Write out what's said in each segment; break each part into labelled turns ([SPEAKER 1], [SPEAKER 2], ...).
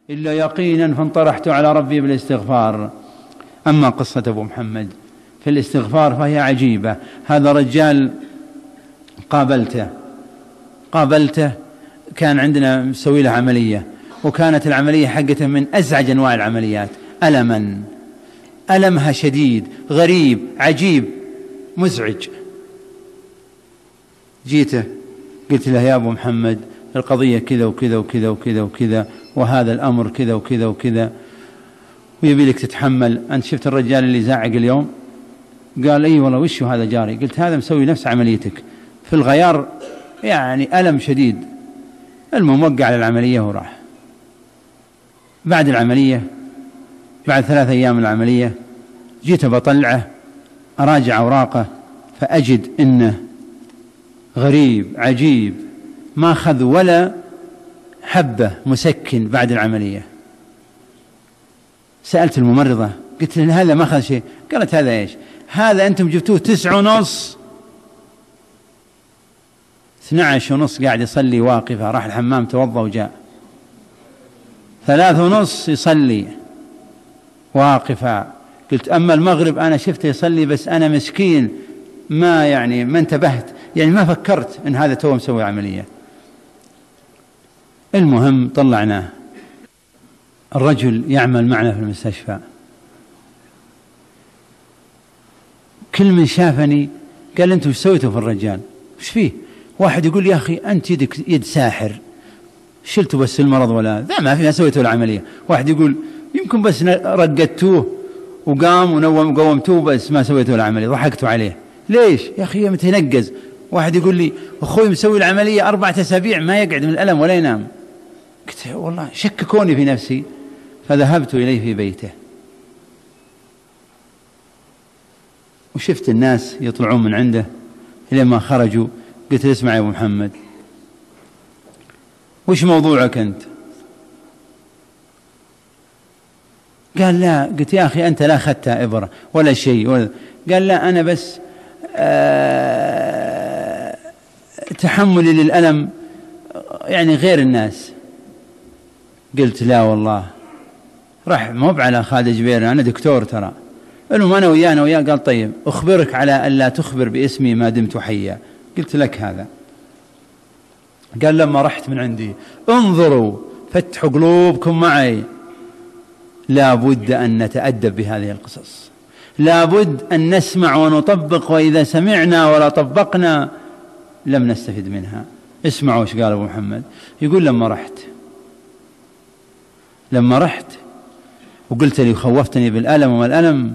[SPEAKER 1] إلا يقينا فانطرحت على ربي بالاستغفار. أما قصة أبو محمد في الاستغفار فهي عجيبة. هذا رجال قابلته كان عندنا مسوي له عملية، وكانت العملية حقته من أزعج أنواع العمليات، ألمها شديد غريب عجيب مزعج. جيته قلت له يا أبو محمد القضية كذا وكذا وكذا وكذا وكذا، وهذا الأمر كذا وكذا وكذا، ويبي لك تتحمل. أنت شفت الرجال اللي زاعق اليوم؟ قال أي والله وش هذا جاري. قلت هذا مسوي نفس عمليتك في الغيار، يعني ألم شديد. المهم وقع على العملية وراح. بعد العملية بعد 3 أيام من العملية جيت بطلعه أراجع أوراقه فأجد إنه غريب عجيب، ما أخذ ولا حبة مسكن بعد العملية. سألت الممرضة قلت له هذا ما أخذ شيء. قالت هذا إيش؟ هذا أنتم جبتوه 9:30 12:30 قاعد يصلي واقفة، راح الحمام توضأ وجاء 3:30 يصلي واقفة. قلت أما المغرب أنا شفته يصلي بس أنا مسكين ما انتبهت، يعني ما فكرت إن هذا توه مسوي عملية. المهم طلعناه. الرجل يعمل معنا في المستشفى، كل من شافني قال أنتم وش سويتوا في الرجال؟ وش فيه؟ واحد يقول يا أخي أنت يدك يد ساحر، شلتوا بس المرض ولا ذا ما فيها سويتوا العملية. واحد يقول يمكن بس رقدتوه وقام وقومتوه بس ما سويتوا العملية، ضحكتوا عليه. ليش يا أخي متنقز؟ واحد يقول لي أخوي مسوي العملية 4 أسابيع ما يقعد من الألم ولا ينام. قلت والله شككوني في نفسي، فذهبت إليه في بيته وشفت الناس يطلعون من عنده لما خرجوا. قلت له اسمع يا أبو محمد وش موضوعك أنت؟ قال لا. قلت يا أخي أنت لا أخذت إبرة ولا شيء قال لا أنا بس تحملي للألم يعني غير الناس. قلت لا والله. راح موب على خالد جبير أنا دكتور ترى. المهم أنا وياه قال طيب أخبرك على ألا تخبر باسمي ما دمت حيا. قلت لك هذا. قال لما رحت من عندي انظروا فتحوا قلوبكم معي، لا بد أن نتأدب بهذه القصص، لا بد أن نسمع ونطبق، وإذا سمعنا ولا طبقنا لم نستفد منها. اسمعوا ايش قال أبو محمد. يقول لما رحت وقلت لي خوفتني بالألم وما الألم،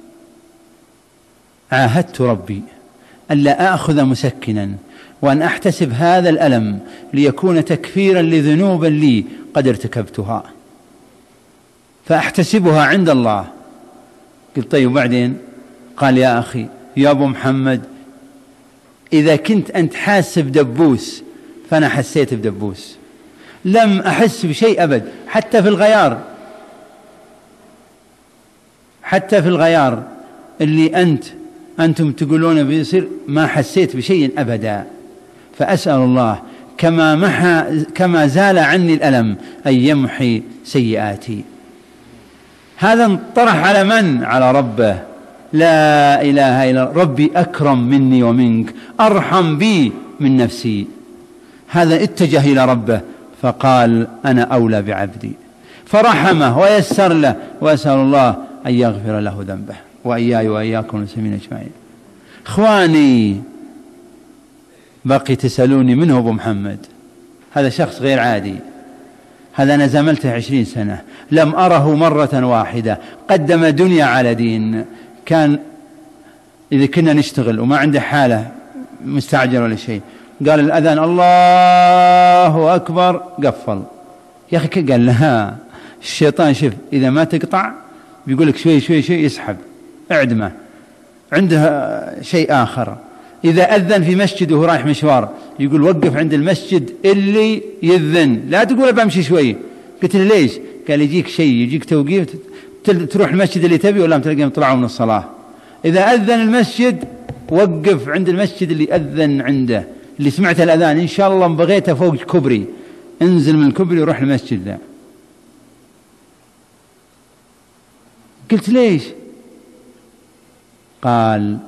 [SPEAKER 1] عاهدت ربي ألا أخذ مسكنا وأن أحتسب هذا الألم ليكون تكفيرا لذنوب لي قد ارتكبتها فأحتسبها عند الله. قلت طيب وبعدين؟ قال يا أخي يا أبو محمد إذا كنت أنت حاسب دبوس فأنا حسيت بدبوس، لم أحس بشيء أبد. حتى في الغيار اللي أنتم تقولون بيصير ما حسيت بشيء أبدا. فأسأل الله كما زال عني الألم أن يمحي سيئاتي. هذا انطرح على من؟ على ربه. لا إله إلا ربي أكرم مني ومنك، أرحم بي من نفسي. هذا اتجه إلى ربه فقال أنا أولى بعبدي، فرحمه ويسر له، وأسأل الله أن يغفر له ذنبه وإياي وإياكم المسلمين أجمعين. إخواني بقي تسألوني منه أبو محمد. هذا شخص غير عادي، هذا أنا زملته 20 سنة لم أره مرة واحدة. قدم دنيا على دين. كان إذا كنا نشتغل وما عنده حالة مستعجل ولا شيء قال الأذان الله أكبر قفل. يا أخي قال لها الشيطان شوف إذا ما تقطع بيقولك شوي شوي شوي يسحب اعدمه. عنده شيء آخر إذا أذن في مسجد وهو رايح مشوار يقول وقف عند المسجد اللي يذن، لا تقول بمشي شوي. قلت له ليش؟ قال يجيك شيء، يجيك توقيف تروح المسجد اللي تبي ولا تلاقيهم طلعوا من الصلاة. إذا أذن المسجد وقف عند المسجد اللي أذن عنده، اللي سمعت الأذان إن شاء الله بغيته فوق كبري انزل من الكبري وروح المسجد ذا. قلت ليش؟ قال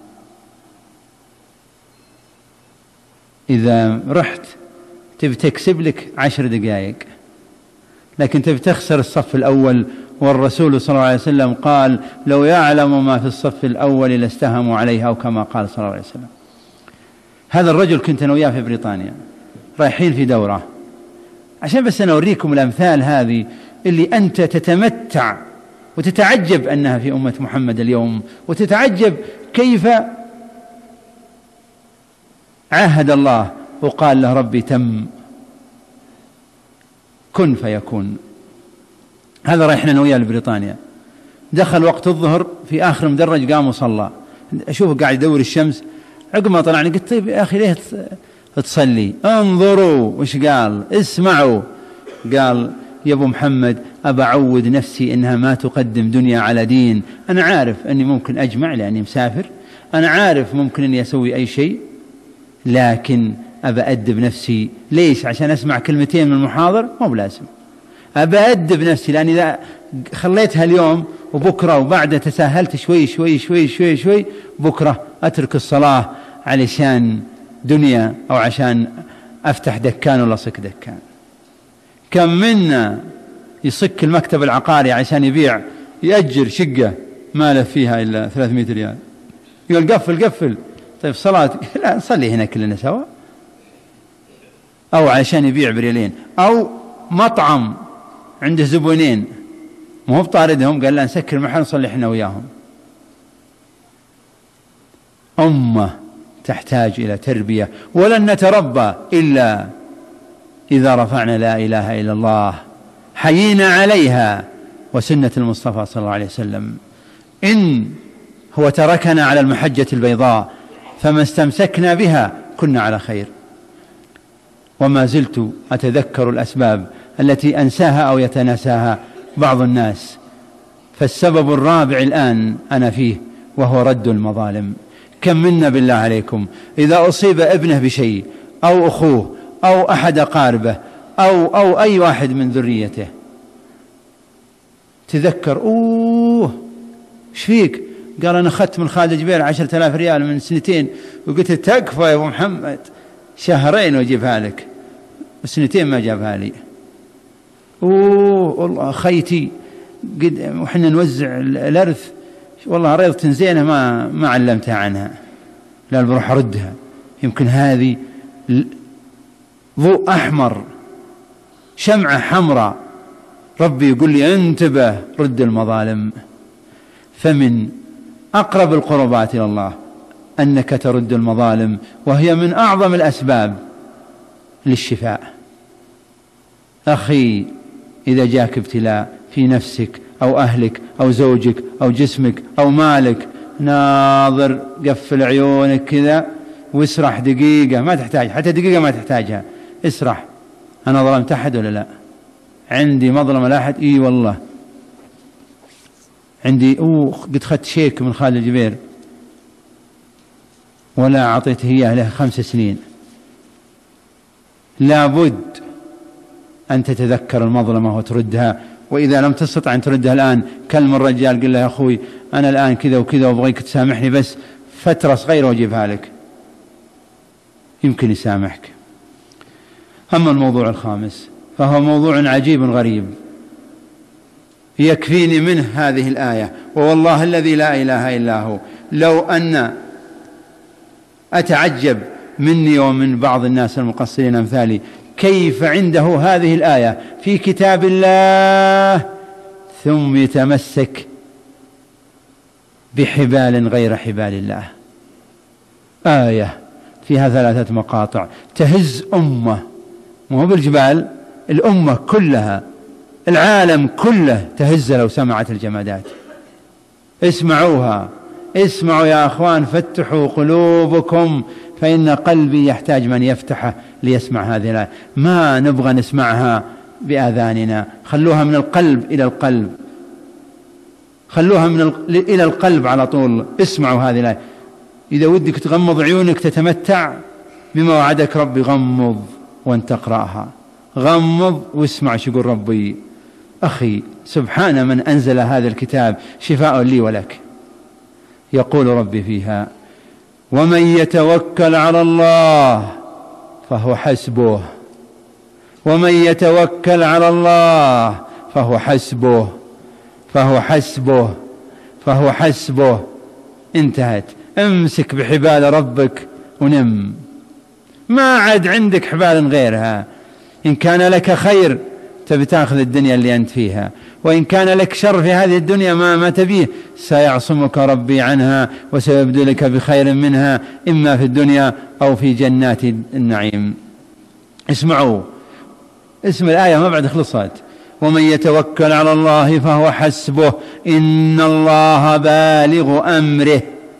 [SPEAKER 1] إذا رحت تبي تكسب لك 10 دقائق، لكن تبي تخسر الصف الأول، والرسول صلى الله عليه وسلم قال لو يعلم ما في الصف الأول لاستهموا عليها، أو كما قال صلى الله عليه وسلم. هذا الرجل كنت أنا وياه في بريطانيا رايحين في دورة، عشان بس أنا أوريكم الأمثال هذه اللي أنت تتمتع وتتعجب أنها في أمة محمد اليوم، وتتعجب كيف عاهد الله وقال له ربي تم، كن فيكون. هذا رايحنا أنا وياه لبريطانيا، دخل وقت الظهر في آخر مدرج قام وصلى، أشوفه قاعد يدور الشمس. عقب ما طلعني قلت طيب يا أخي ليه تصلي؟ انظروا وش قال، اسمعوا. قال يا أبو محمد أبى أعود نفسي إنها ما تقدم دنيا على دين. أنا عارف أني ممكن أجمع لأني مسافر، أنا عارف ممكن أني أسوي أي شيء، لكن أبى أدب نفسي. ليش؟ عشان أسمع كلمتين من المحاضر؟ مو بلازم. أبى أدب نفسي، لأني إذا خليتها اليوم وبكرة وبعد تساهلت شوي شوي شوي شوي شوي، بكرة أترك الصلاة علشان دنيا أو عشان أفتح دكان ولا صك دكان. كم منا يصك المكتب العقاري عشان يبيع، يأجر شقة ما له فيها إلا 300 ريال، يقول قفل قفل. طيب صلاة لا نصلي هنا كلنا سوا. أو عشان يبيع بريالين. أو مطعم عنده زبونين مو بطاردهم، قال لا نسكر المحل نصلي احنا وياهم. أمة تحتاج إلى تربية، ولن نتربى إلا إذا رفعنا لا إله إلا الله، حيينا عليها وسنة المصطفى صلى الله عليه وسلم. إن هو تركنا على المحجة البيضاء فما استمسكنا بها كنا على خير. وما زلت أتذكر الأسباب التي أنساها أو يتناساها بعض الناس، فالسبب الرابع الآن أنا فيه وهو رد المظالم. كم منا بالله عليكم إذا أصيب ابنه بشيء أو أخوه أو أحد أقاربه أو أي واحد من ذريته، تذكر ايش فيك؟ قال أنا أخذت من خالد جبير 10,000 ريال من 2 وقلت تكفى يا أبو محمد، 2 وأجيبها لك، 2 ما جابها لي. والله خيتي قد وحنا نوزع الأرث، والله ريضة زينة ما علمتها عنها، لا بروح أردها، يمكن هذه ضوء أحمر شمعة حمراء، ربي يقول لي انتبه رد المظالم. فمن أقرب القربات إلى الله أنك ترد المظالم، وهي من أعظم الأسباب للشفاء. أخي إذا جاك ابتلاء في نفسك أو أهلك أو زوجك أو جسمك أو مالك، ناظر قفل عيونك كذا واسرح دقيقة، ما تحتاج حتى دقيقة، ما تحتاجها، اسرح. أنا ظلمت أحد ولا لا؟ عندي مظلمة لأحد؟ إي والله عندي. قد خدت شيك من خالد الجبير ولا أعطيته إياه له 5 سنين. لابد أن تتذكر المظلمة وتردها، وإذا لم تستطع أن تردها الآن كلم الرجال قل له يا أخوي أنا الآن كذا وكذا وأبغيك تسامحني بس فترة صغيرة وأجيبها لك، يمكن يسامحك. أما الموضوع الخامس فهو موضوع عجيب غريب، يكفيني منه هذه الآية، ووالله الذي لا إله إلا هو لو أن أتعجب مني ومن بعض الناس المقصرين أمثالي كيف عنده هذه الآية في كتاب الله ثم يتمسك بحبال غير حبال الله. آية فيها 3 مقاطع تهز أمة، مو بالجبال، الأمة كلها، العالم كله تهز لو سمعت الجمادات. اسمعوها، اسمعوا يا أخوان، فتحوا قلوبكم، فإن قلبي يحتاج من يفتحه ليسمع هذه الآية. ما نبغى نسمعها بآذاننا، خلوها من القلب إلى القلب، خلوها إلى القلب على طول. اسمعوا هذه الآية. إذا ودك تغمض عيونك تتمتع بما وعدك ربي، غمض وانت تقرأها، غمض واسمع شو يقول ربي. أخي سبحان من أنزل هذا الكتاب شفاء لي ولك. يقول ربي فيها: ومن يتوكل على الله فهو حسبه، ومن يتوكل على الله فهو حسبه، فهو حسبه، فهو حسبه. انتهت. امسك بحبال ربك ونم، ما عاد عندك حبال غيرها. إن كان لك خير تبي تاخذ الدنيا اللي أنت فيها، وإن كان لك شر في هذه الدنيا ما تبيه سيعصمك ربي عنها وسيبدلك بخير منها، إما في الدنيا أو في جنات النعيم. اسمعوا، اسم الآية ما بعد خلصت: ومن يتوكل على الله فهو حسبه إن الله بالغ أمره.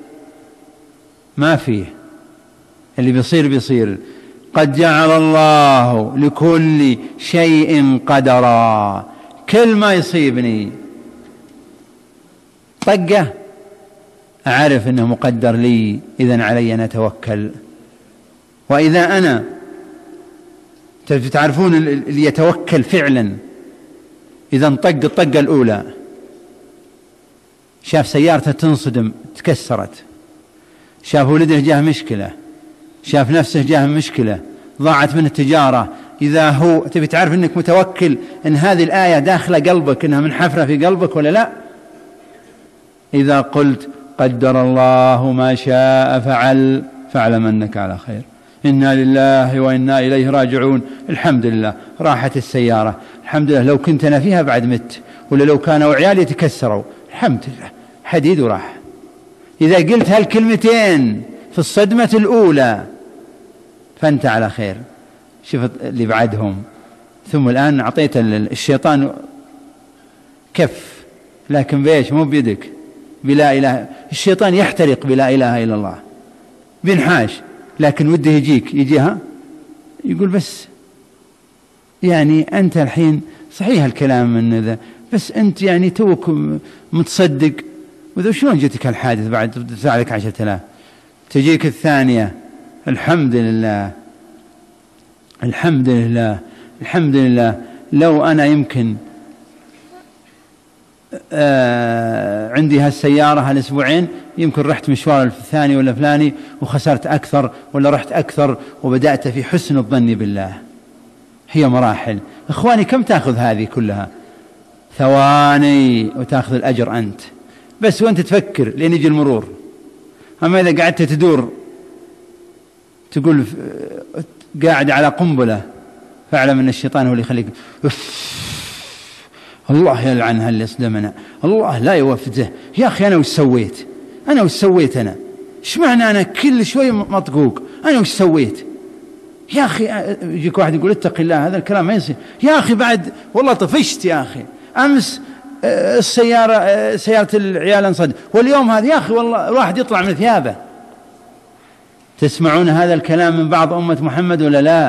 [SPEAKER 1] ما فيه، اللي بيصير بيصير. قد جعل الله لكل شيء قدرا. كل ما يصيبني طقة أعرف أنه مقدر لي، إذن علي أن أتوكل. وإذا أنا تعرفون اللي يتوكل فعلا، إذا انطق الطقة الأولى، شاف سيارته تنصدم تكسرت، شاف ولده جاه مشكلة، شاف نفسه جاه مشكلة، ضاعت منه التجارة، إذا هو تبي تعرف أنك متوكل أن هذه الآية داخلة قلبك، أنها منحفرة في قلبك ولا لا. إذا قلت قدر الله ما شاء فعل فاعلم أنك على خير. إنا لله وإنا إليه راجعون. الحمد لله راحت السيارة، الحمد لله. لو كنت أنا فيها بعد مت، ولا لو كانوا عيالي يتكسروا، الحمد لله حديد وراح. إذا قلت هالكلمتين في الصدمة الأولى فأنت على خير. شوف اللي بعدهم: ثم الآن أعطيت الشيطان كف، لكن بيش مو بيدك، بلا إله. الشيطان يحترق بلا إله إلا الله، بينحاش، لكن وده يجيها يقول بس يعني أنت الحين صحيح الكلام من ذا، بس أنت يعني توك متصدق، وذا شلون جتك الحادث بعد تدفع لك 10,000، تجيك الثانية الحمد لله الحمد لله الحمد لله. لو أنا يمكن عندي هالسيارة هالأسبوعين يمكن رحت مشوار الثاني ولا فلاني وخسرت أكثر، ولا رحت أكثر وبدأت في حسن الظن بالله. هي مراحل إخواني. كم تأخذ هذه كلها؟ ثواني وتأخذ الأجر أنت بس، وأنت تفكر لين يجي المرور. أما إذا قعدت تدور تقول قاعد على قنبلة، فاعلم أن الشيطان هو اللي يخليك الله يلعن هاللي يصدمنا، الله لا يوفده. يا أخي أنا وش سويت؟ أنا وش سويت؟ أنا إيش معنى أنا كل شوي مطقوق؟ أنا وش سويت؟ يا أخي يجيك واحد يقول اتق الله، هذا الكلام ما يصير. يا أخي بعد والله طفشت يا أخي، أمس سيارة العيال انصد، واليوم هذا يا أخي والله الواحد يطلع من ثيابه. تسمعون هذا الكلام من بعض أمة محمد ولا لا؟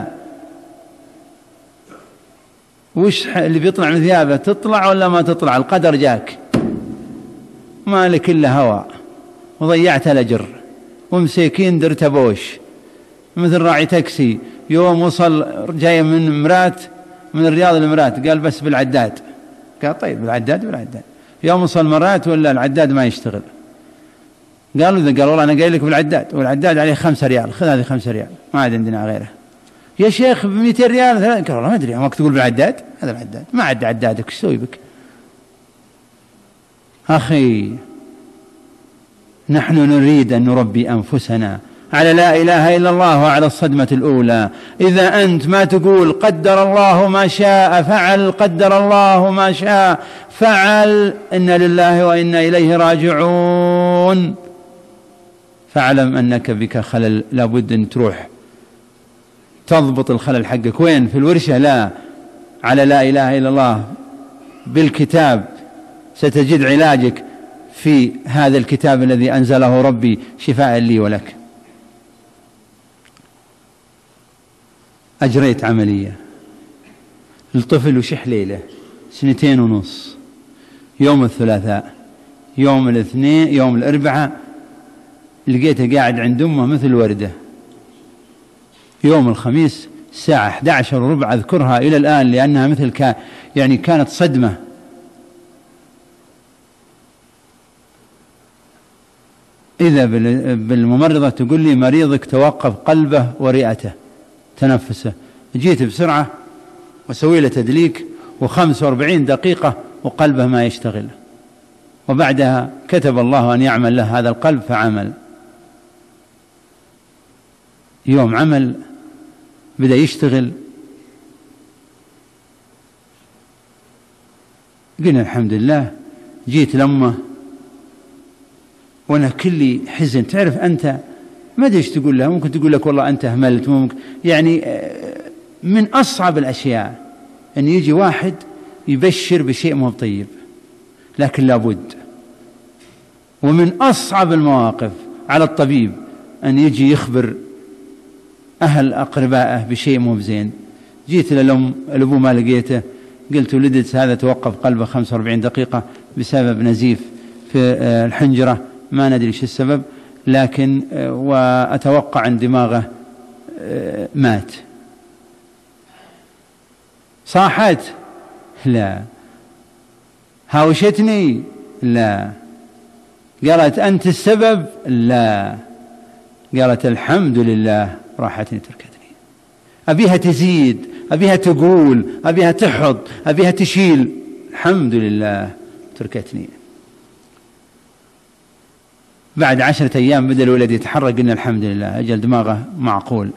[SPEAKER 1] وش اللي بيطلع من ثيابه؟ تطلع ولا ما تطلع؟ القدر جاك، ما لك إلا هوى، وضيعت الأجر، ومسيكين درت بوش مثل راعي تاكسي. يوم وصل جاي من مرات من الرياض لمرات، قال بس بالعداد. قال طيب بالعداد. يوم وصل مرات ولا العداد ما يشتغل، قالوا إذا قال والله أنا قايل لك بالعداد، والعداد عليه 5 ريال، خذ هذه 5 ريال ما عاد عندنا غيره. يا شيخ ب200 ريال. قال والله ما أدري، ما تقول بالعداد، هذا العداد ما عد عدادك، ايش تسوي بك؟ أخي نحن نريد أن نربي أنفسنا على لا إله إلا الله وعلى الصدمة الأولى. إذا أنت ما تقول قدر الله ما شاء فعل، قدر الله ما شاء فعل، إنا لله وإنا إليه راجعون، فاعلم أنك بك خلل، لابد أن تروح تضبط الخلل حقك. وين؟ في الورشة؟ لا، على لا إله إلا الله بالكتاب. ستجد علاجك في هذا الكتاب الذي أنزله ربي شفاء لي ولك. أجريت عملية الطفل وشح ليلة 2.5، يوم الثلاثاء، يوم الاثنين، يوم الأربعاء لقيته قاعد عند أمه مثل وردة. يوم الخميس الساعة 11:15 أذكرها إلى الآن، لأنها مثل يعني كانت صدمة. إذا بالممرضة تقول لي مريضك توقف قلبه ورئته تنفسه، جيت بسرعة وسوي له تدليك، و45 دقيقة وقلبه ما يشتغل، وبعدها كتب الله أن يعمل له هذا القلب فعمل. يوم عمل بدأ يشتغل، قلنا الحمد لله. جيت لما وانا كلي حزن، تعرف انت ما ادري ايش تقول لها، ممكن تقول لك والله انت اهملت، ممكن يعني من اصعب الاشياء ان يجي واحد يبشر بشيء مو طيب، لكن لابد. ومن اصعب المواقف على الطبيب ان يجي يخبر اهل اقربائه بشيء مو زين. جيت للام، الابو ما لقيته، قلت ولدت هذا توقف قلبه 45 دقيقة بسبب نزيف في الحنجرة، ما ندري ايش السبب، لكن وأتوقع أن دماغه مات. صاحت؟ لا. هاوشتني؟ لا. قالت أنت السبب؟ لا. قالت الحمد لله راحتني تركتني. أبيها تزيد، أبيها تقول، أبيها تحض، أبيها تشيل، الحمد لله تركتني. بعد 10 أيام بدأ الولد يتحرك، قلنا الحمد لله أجل دماغه معقول.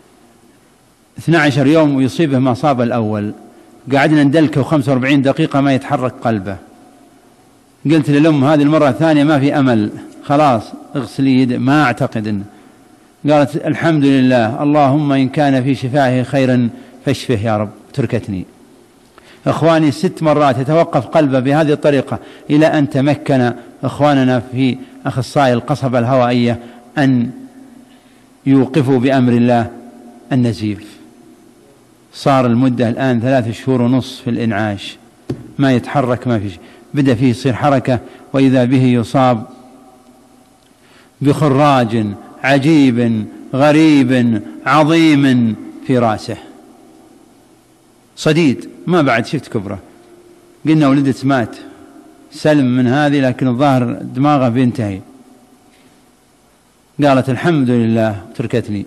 [SPEAKER 1] 12 يوم ويصيبه ما صاب الأول، قعدنا ندلكه 45 دقيقة ما يتحرك قلبه. قلت للأم هذه المرة الثانية ما في أمل، خلاص اغسلي يده، ما أعتقد إنه. قالت الحمد لله، اللهم إن كان في شفائه خيرا فاشفه يا رب، تركتني. إخواني 6 مرات يتوقف قلبه بهذه الطريقة، إلى أن تمكن إخواننا في أخصائي القصبة الهوائية أن يوقفوا بأمر الله النزيف. صار المدة الآن 3 شهور ونصف في الإنعاش، ما يتحرك، ما في شيء. بدأ فيه يصير حركة، وإذا به يصاب بخراج عجيب غريب عظيم في رأسه، صديد، ما بعد شفت كبره. قلنا ولدت مات، سلم من هذه، لكن الظاهر دماغه بينتهي. قالت الحمد لله تركتني.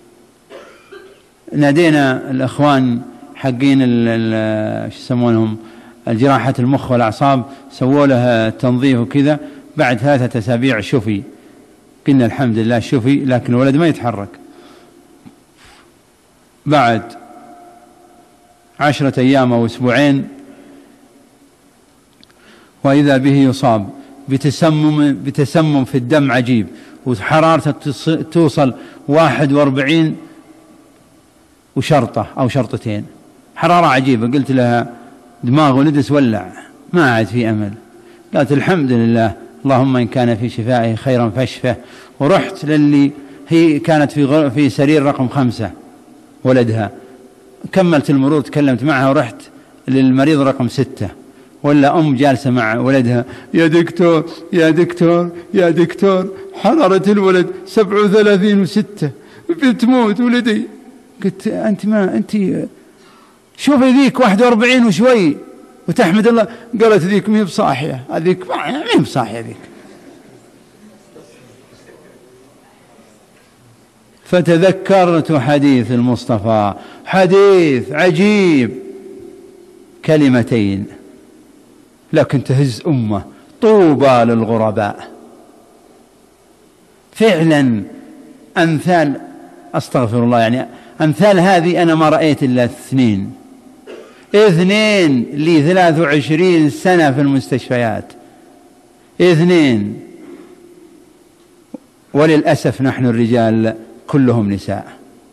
[SPEAKER 1] نادينا الأخوان حقين شو يسمونهم، الجراحة المخ والأعصاب، سووا له تنظيف وكذا. بعد 3 أسابيع شفي، قلنا الحمد لله شفي، لكن الولد ما يتحرك. بعد 10 أيام أو أسبوعين وإذا به يصاب بتسمم في الدم عجيب، وحرارته توصل 41 وشرطة أو شرطتين، حرارة عجيبة. قلت لها دماغ ولدس ولع، ما عاد في أمل. قالت الحمد لله، اللهم إن كان في شفائه خيرا فاشفه. ورحت للي هي كانت في سرير رقم 5 ولدها، كملت المرور، تكلمت معها، ورحت للمريض رقم 6، ولا أم جالسة مع ولدها، يا دكتور يا دكتور يا دكتور، حرارة الولد 37.6، بتموت ولدي. قلت أنت ما أنت شوفي ذيك 41 وشوي وتحمد الله. قالت ذيك مي بصاحية، هذيك مي بصاحية ذيك. فتذكرت حديث المصطفى، حديث عجيب، كلمتين لكن تهز أمة، طوبى للغرباء. فعلا أمثال، أستغفر الله، يعني أمثال هذه أنا ما رأيت إلا 2 لي 23 سنة في المستشفيات، 2. وللأسف نحن الرجال كلهم نساء.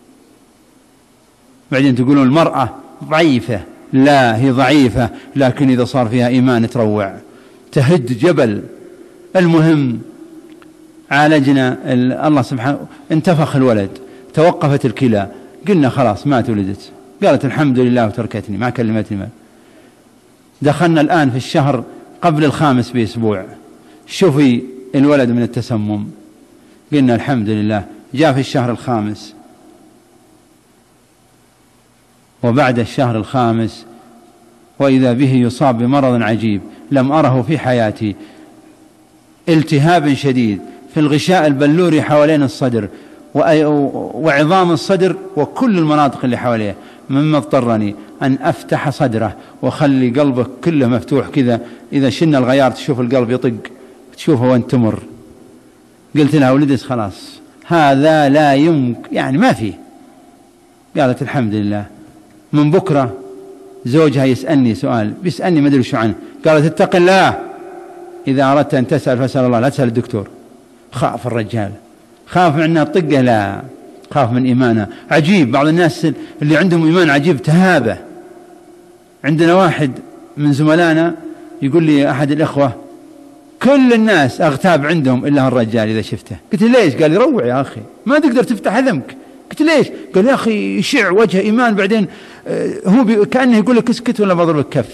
[SPEAKER 1] بعدين تقولون المرأة ضعيفة، لا هي ضعيفة، لكن إذا صار فيها إيمان تروع، تهد جبل. المهم عالجنا، الله سبحانه، انتفخ الولد، توقفت الكلى، قلنا خلاص مات ولدت. قالت الحمد لله وتركتني، ما كلمتني. ما دخلنا الآن في الشهر قبل 5 بأسبوع، شوفي الولد من التسمم، قلنا الحمد لله. جاء في الشهر 5، وبعد الشهر 5 وإذا به يصاب بمرض عجيب لم أره في حياتي، التهاب شديد في الغشاء البلوري حوالين الصدر وعظام الصدر وكل المناطق اللي حواليه، مما اضطرني أن أفتح صدره وخلي قلبه كله مفتوح كذا، إذا شلنا الغيار تشوف القلب يطق، تشوفه وانت تمر. قلت لها ولدت خلاص هذا لا يمكن، يعني ما فيه. قالت الحمد لله. من بكرة زوجها يسألني سؤال، بيسألني ما أدري شو عنه، قالت اتق الله إذا أردت أن تسأل فاسأل الله لا تسأل الدكتور. خاف الرجال، خاف من أنها طقه، لا خاف من إيمانه. عجيب بعض الناس اللي عندهم إيمان عجيب تهابه. عندنا واحد من زملائنا يقول لي أحد الإخوة كل الناس أغتاب عندهم إلا الرجال إذا شفته. قلت ليش؟ قال لي روع يا أخي ما تقدر تفتح هذمك. قلت ليش؟ قال يا أخي يشع وجه إيمان بعدين هو كأنه يقول لك اسكت ولا بضربك كف.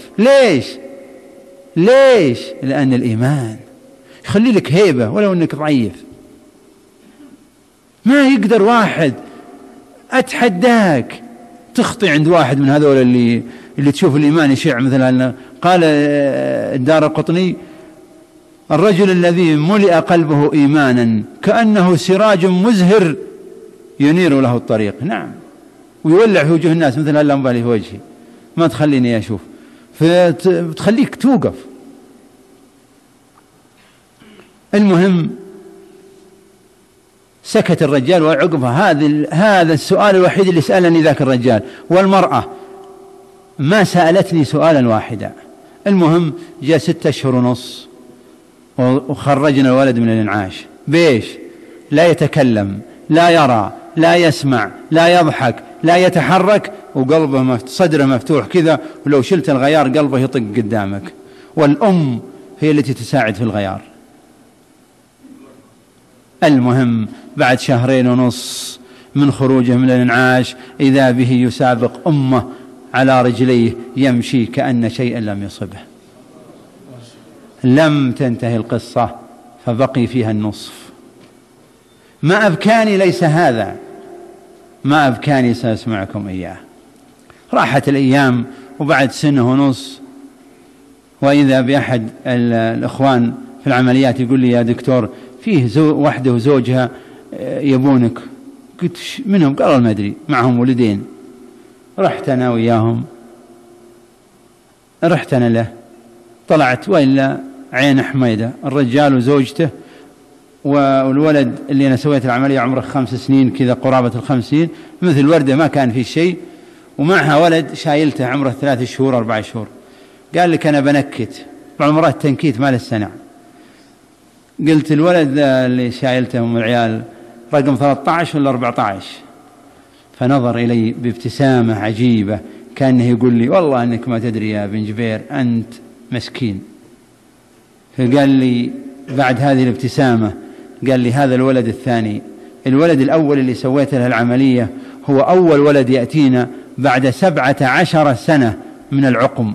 [SPEAKER 1] ليش؟ لأن الإيمان يخلي لك هيبة ولو أنك ضعيف. ما يقدر واحد، أتحداك تخطي عند واحد من هذول اللي تشوف الإيمان يشع مثل قال الدارقطني الرجل الذي ملئ قلبه إيمانا كأنه سراج مزهر ينير له الطريق. نعم، ويولع في وجوه الناس مثل اللمبة في وجهي ما تخليني أشوف، فتخليك توقف. المهم سكت الرجال وعقبها هذا السؤال الوحيد اللي سألني ذاك الرجال، والمرأة ما سألتني سؤالا واحدا. المهم جاء 6 أشهر ونص وخرجنا الولد من الإنعاش. بيش؟ لا يتكلم، لا يرى، لا يسمع، لا يضحك، لا يتحرك، وقلبه صدره مفتوح كذا، ولو شلت الغيار قلبه يطق قدامك. والأم هي التي تساعد في الغيار. المهم بعد 2.5 شهر من خروجه من الإنعاش إذا به يسابق أمه على رجليه يمشي كأن شيئا لم يصبه. لم تنتهي القصة فبقي فيها النصف. ما أبكاني ليس هذا، ما أبكاني سأسمعكم إياه. راحت الأيام وبعد 1.5 سنة وإذا بأحد الإخوان في العمليات يقول لي يا دكتور فيه وحده وزوجها يبونك. قلت منهم؟ قال ما أدري، معهم ولدين. رحت أنا وياهم، رحت أنا له، طلعت وإلا عين حميدة الرجال وزوجته والولد اللي أنا سويت العملية عمره 5 سنين كذا قرابة 50 مثل وردة ما كان فيه شيء، ومعها ولد شايلته عمره 3 شهور 4 شهور. قال لك أنا بنكت، بعض المرات التنكيت ما له سنع. قلت الولد اللي شايلته من العيال رقم 13 ولا 14؟ فنظر إلي بابتسامة عجيبة كأنه يقول لي والله أنك ما تدري يا بن جبير أنت مسكين. فقال لي بعد هذه الابتسامة قال لي هذا الولد الثاني، الولد الأول اللي سويت له العملية هو أول ولد يأتينا بعد 17 سنة من العقم.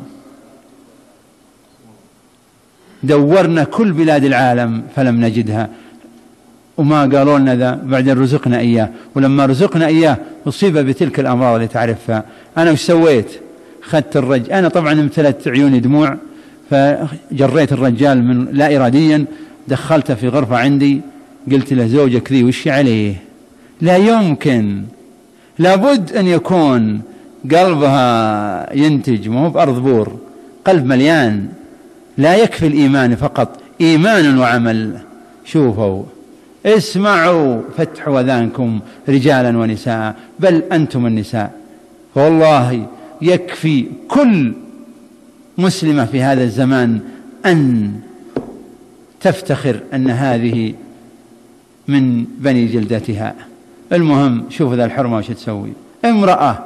[SPEAKER 1] دورنا كل بلاد العالم فلم نجدها، وما قالوا لنا ذا، بعدين رزقنا إياه، ولما رزقنا إياه أصيب بتلك الأمراض اللي تعرفها. أنا وش سويت؟ خدت الرجل، أنا طبعا امتلت عيوني دموع، فجريت الرجال من لا إراديا دخلته في غرفة عندي، قلت له زوجك ذي وش عليه؟ لا يمكن، لابد أن يكون قلبها ينتج، ما هو بأرض بور، قلب مليان، لا يكفي الإيمان فقط، إيمان وعمل. شوفوا اسمعوا، فتحوا أذانكم رجالا ونساء، بل أنتم النساء، والله يكفي كل مسلمة في هذا الزمان أن تفتخر أن هذه من بني جلدتها. المهم شوفوا ذا الحرمة وش تسوي. امرأة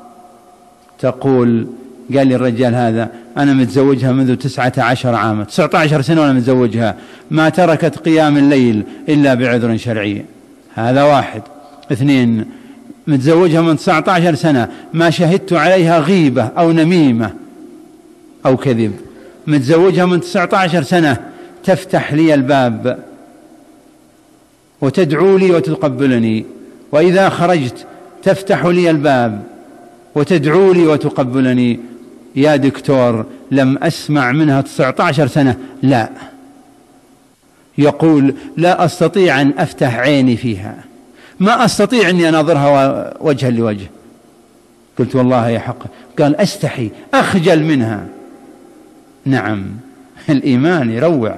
[SPEAKER 1] تقول قال لي الرجال هذا أنا متزوجها منذ 19 عاما، 19 سنة وأنا متزوجها، ما تركت قيام الليل إلا بعذر شرعي. هذا 1. 2 متزوجها من 19 سنة ما شهدت عليها غيبة أو نميمة أو كذب. متزوجها من 19 سنة تفتح لي الباب وتدعو لي وتقبلني، وإذا خرجت تفتح لي الباب وتدعو لي وتقبلني، يا دكتور لم أسمع منها 19 سنة. لا، يقول لا أستطيع أن أفتح عيني فيها، ما أستطيع أني أناظرها وجها لوجه. قلت والله يا حق. قال أستحي، أخجل منها. نعم، الإيمان يروع.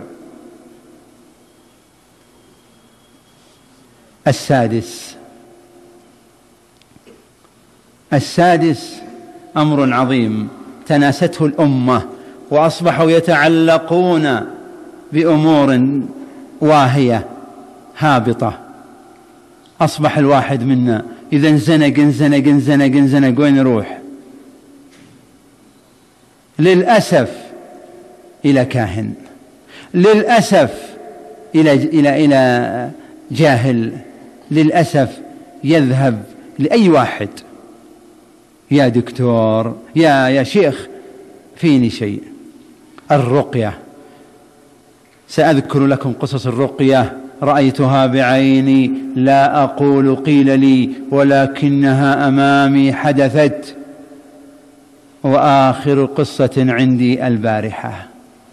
[SPEAKER 1] السادس أمر عظيم تناسته الأمة، وأصبحوا يتعلقون بأمور واهية هابطة. أصبح الواحد منا إذا انزنق وين يروح؟ للأسف إلى كاهن، للأسف إلى جاهل، للأسف يذهب لأي واحد: يا دكتور، يا شيخ فيني شيء. الرقية، سأذكر لكم قصص الرقية رأيتها بعيني، لا أقول قيل لي، ولكنها أمامي حدثت. وآخر قصة عندي البارحة،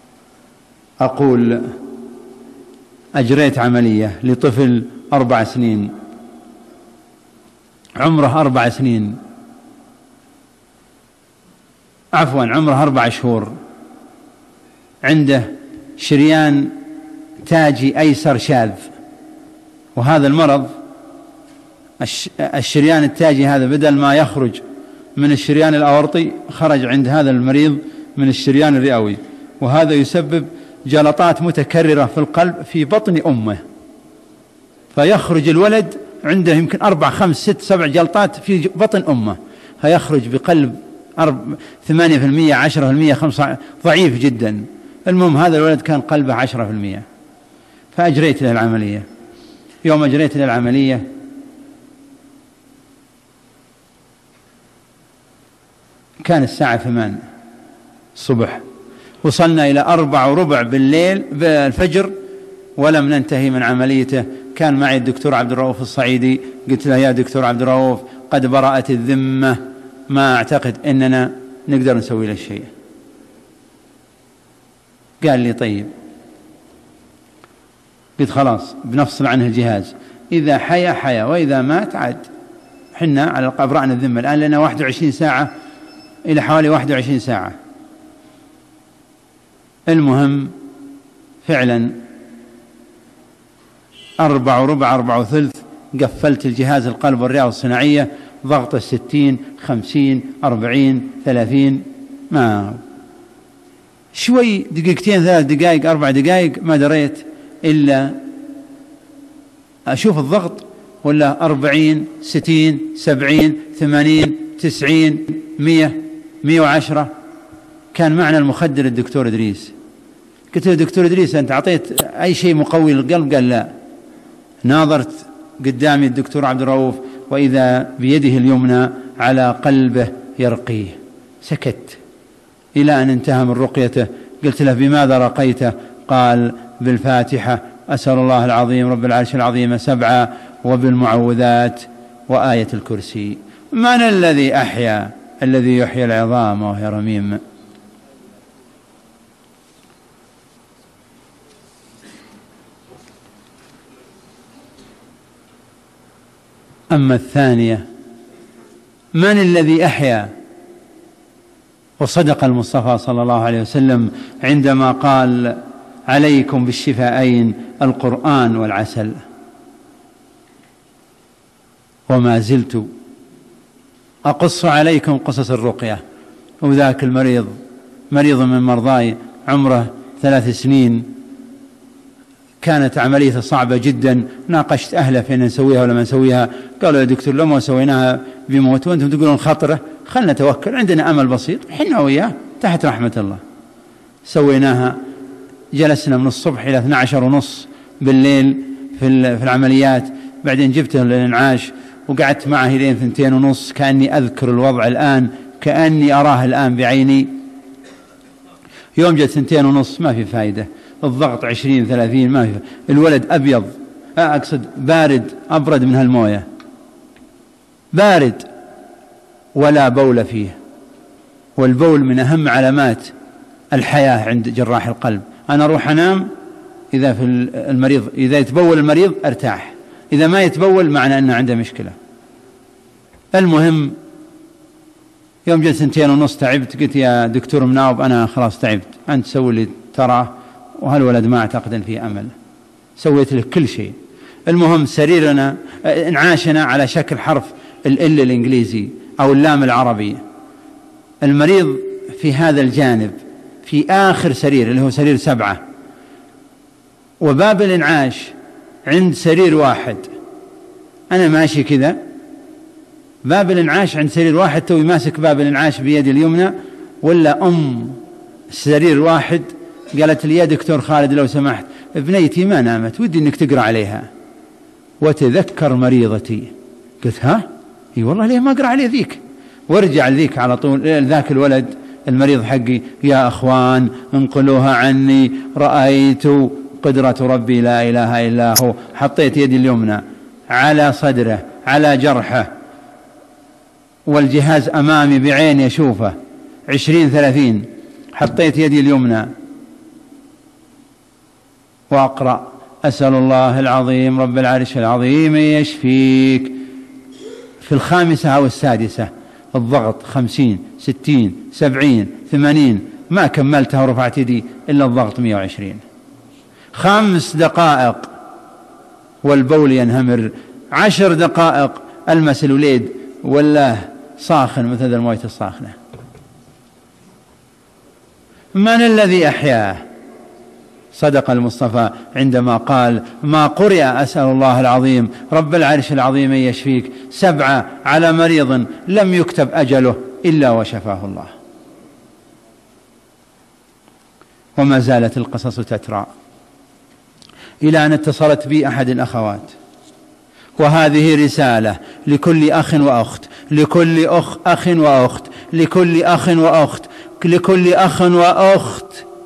[SPEAKER 1] أقول أجريت عملية لطفل 4 سنين، عمره 4 سنين، عفوا عمره 4 شهور، عنده شريان تاجي أيسر شاذ. وهذا المرض الشريان التاجي هذا بدل ما يخرج من الشريان الأورطي خرج عند هذا المريض من الشريان الرئوي، وهذا يسبب جلطات متكررة في القلب في بطن أمه، فيخرج الولد عنده يمكن 4 5 6 7 جلطات في بطن أمه، فيخرج بقلب 8% 10% 5%، ضعيف جدا. المهم هذا الولد كان قلبه 10%، فأجريت له العملية. يوم أجريت له العملية كان الساعة 8 الصبح، وصلنا إلى 4:15 بالفجر ولم ننتهي من عمليته. كان معي الدكتور عبد الرؤوف الصعيدي، قلت له يا دكتور عبد الرؤوف قد برأت الذمة، ما أعتقد أننا نقدر نسوي له شيء. قال لي طيب. قلت خلاص بنفصل عنه الجهاز، إذا حيا وإذا مات عاد حنا على أبرأنا الذمة. الآن لنا 21 ساعة إلى حوالي 21 ساعة. المهم فعلا 4:15 4:3 قفلت الجهاز القلب والرئة الصناعية، ضغط 60 50 40 30، ما شوي دقيقتين 3 دقائق 4 دقائق ما دريت إلا أشوف الضغط ولا 40 60 70 80 90 100 110. كان معنا المخدر الدكتور إدريس. قلت له دكتور إدريس أنت أعطيت أي شيء مقوي للقلب؟ قال لا. ناظرت قدامي الدكتور عبد الرؤوف وإذا بيده اليمنى على قلبه يرقيه. سكت إلى أن انتهى من رقيته. قلت له بماذا رقيته؟ قال بالفاتحة، أسأل الله العظيم رب العرش العظيم 7، وبالمعوذات، وآية الكرسي. من الذي أحيا؟ الذي يحيي العظام وهي رميم. أما الثانية، من الذي أحيا؟ وصدق المصطفى صلى الله عليه وسلم عندما قال عليكم بالشفاءين القرآن والعسل. وما زلت أقص عليكم قصص الرقية. وذاك المريض مريض من مرضاي عمره 3 سنين، كانت عملية صعبة جدا. ناقشت أهله فين نسويها ولا ما نسويها. قالوا يا دكتور لو ما سويناها بموت، وأنتم تقولون خطرة، خلنا نتوكل، عندنا أمل بسيط حنا وياه تحت رحمة الله. سويناها. جلسنا من الصبح إلى 12:30 بالليل في العمليات. بعدين جبته للإنعاش وقعدت معه إلى 2:30، كأني أذكر الوضع الآن، كأني أراه الآن بعيني. يوم جت 2:30 ما في فائدة، الضغط 20 30 ما في. الولد أبيض، أقصد بارد، أبرد من هالموية، بارد ولا بول فيه. والبول من أهم علامات الحياة عند جراح القلب. أنا أروح أنام إذا إذا يتبول المريض أرتاح، إذا ما يتبول معنى أنه عنده مشكلة. المهم يوم جلت 2.5 تعبت، قلت يا دكتور مناوب أنا خلاص تعبت، أنت سوي لي ترى، وهالولد ما أعتقد أن فيه أمل، سويت له كل شيء. المهم سريرنا انعاشنا على شكل حرف ال الإنجليزي أو اللام العربي. المريض في هذا الجانب في آخر سرير اللي هو سرير 7، وباب الإنعاش عند سرير واحد. أنا ماشي كذا، باب الإنعاش عند سرير واحد، توي ماسك باب الإنعاش بيدي اليمنى، ولا سرير واحد قالت لي يا دكتور خالد لو سمحت ابنيتي ما نامت، ودي انك تقرأ عليها وتذكر مريضتي. قلت ها؟ اي والله ليه ما اقرأ عليه ذيك؟ وارجع لذيك على طول، ذاك الولد المريض حقي، يا اخوان انقلوها عني، رأيت قدرة ربي لا اله الا هو. حطيت يدي اليمنى على صدره على جرحه، والجهاز امامي بعيني اشوفه 20-30، حطيت يدي اليمنى وأقرأ أسأل الله العظيم رب العرش العظيم يشفيك. في 5 أو 6 الضغط 50 60 70 80، ما كملتها ورفعت يدي إلا الضغط 120. 5 دقائق والبول ينهمر، 10 دقائق ألمس الوليد ولا صاخن مثل الموية الصاخنة. من الذي أحياه؟ صدق المصطفى عندما قال ما قرئ أسأل الله العظيم رب العرش العظيم يشفيك 7 على مريض لم يكتب أجله إلا وشفاه الله. وما زالت القصص تترى، إلى أن اتصلت بي أحد الأخوات، وهذه رسالة لكل أخ وأخت، لكل أخ وأخت، لكل أخ وأخت، لكل أخ وأخت،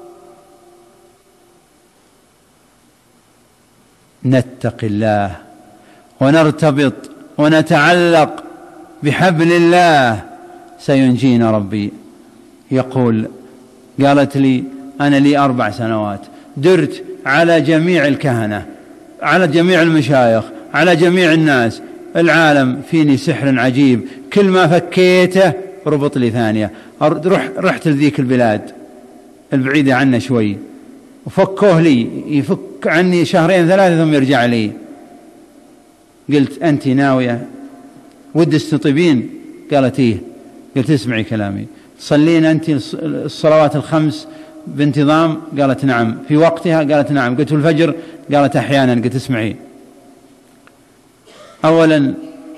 [SPEAKER 1] نتقي الله ونرتبط ونتعلق بحبل الله سينجينا ربي. يقول قالت لي أنا لي 4 سنوات درت على جميع الكهنة، على جميع المشايخ، على جميع الناس، العالم فيني سحر عجيب، كل ما فكيته ربط لي ثانية. رحت لذيك البلاد البعيدة عنا شوي وفكوه لي، يفك عني 2-3 ثم يرجع لي. قلت أنت ناوية ود استطيبين؟ قالت إيه. قلت اسمعي كلامي، تصلين أنت الصلوات ال5 بانتظام؟ قالت نعم. في وقتها؟ قالت نعم. قلت الفجر؟ قالت أحيانا. قلت اسمعي، أولا